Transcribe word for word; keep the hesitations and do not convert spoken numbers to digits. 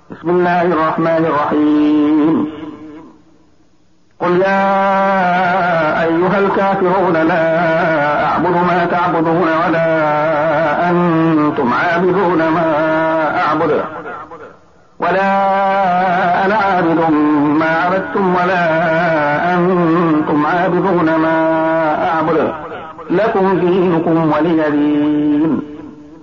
بسم الله الرحمن الرحيم. قل يا أيها الكافرون لا أعبد ما تعبدون ولا أنتم عابدون ما أعبد ولا أنا عابد ما عبدتم ولا أنتم عابدون ما أعبد لكم دينكم ولي دين.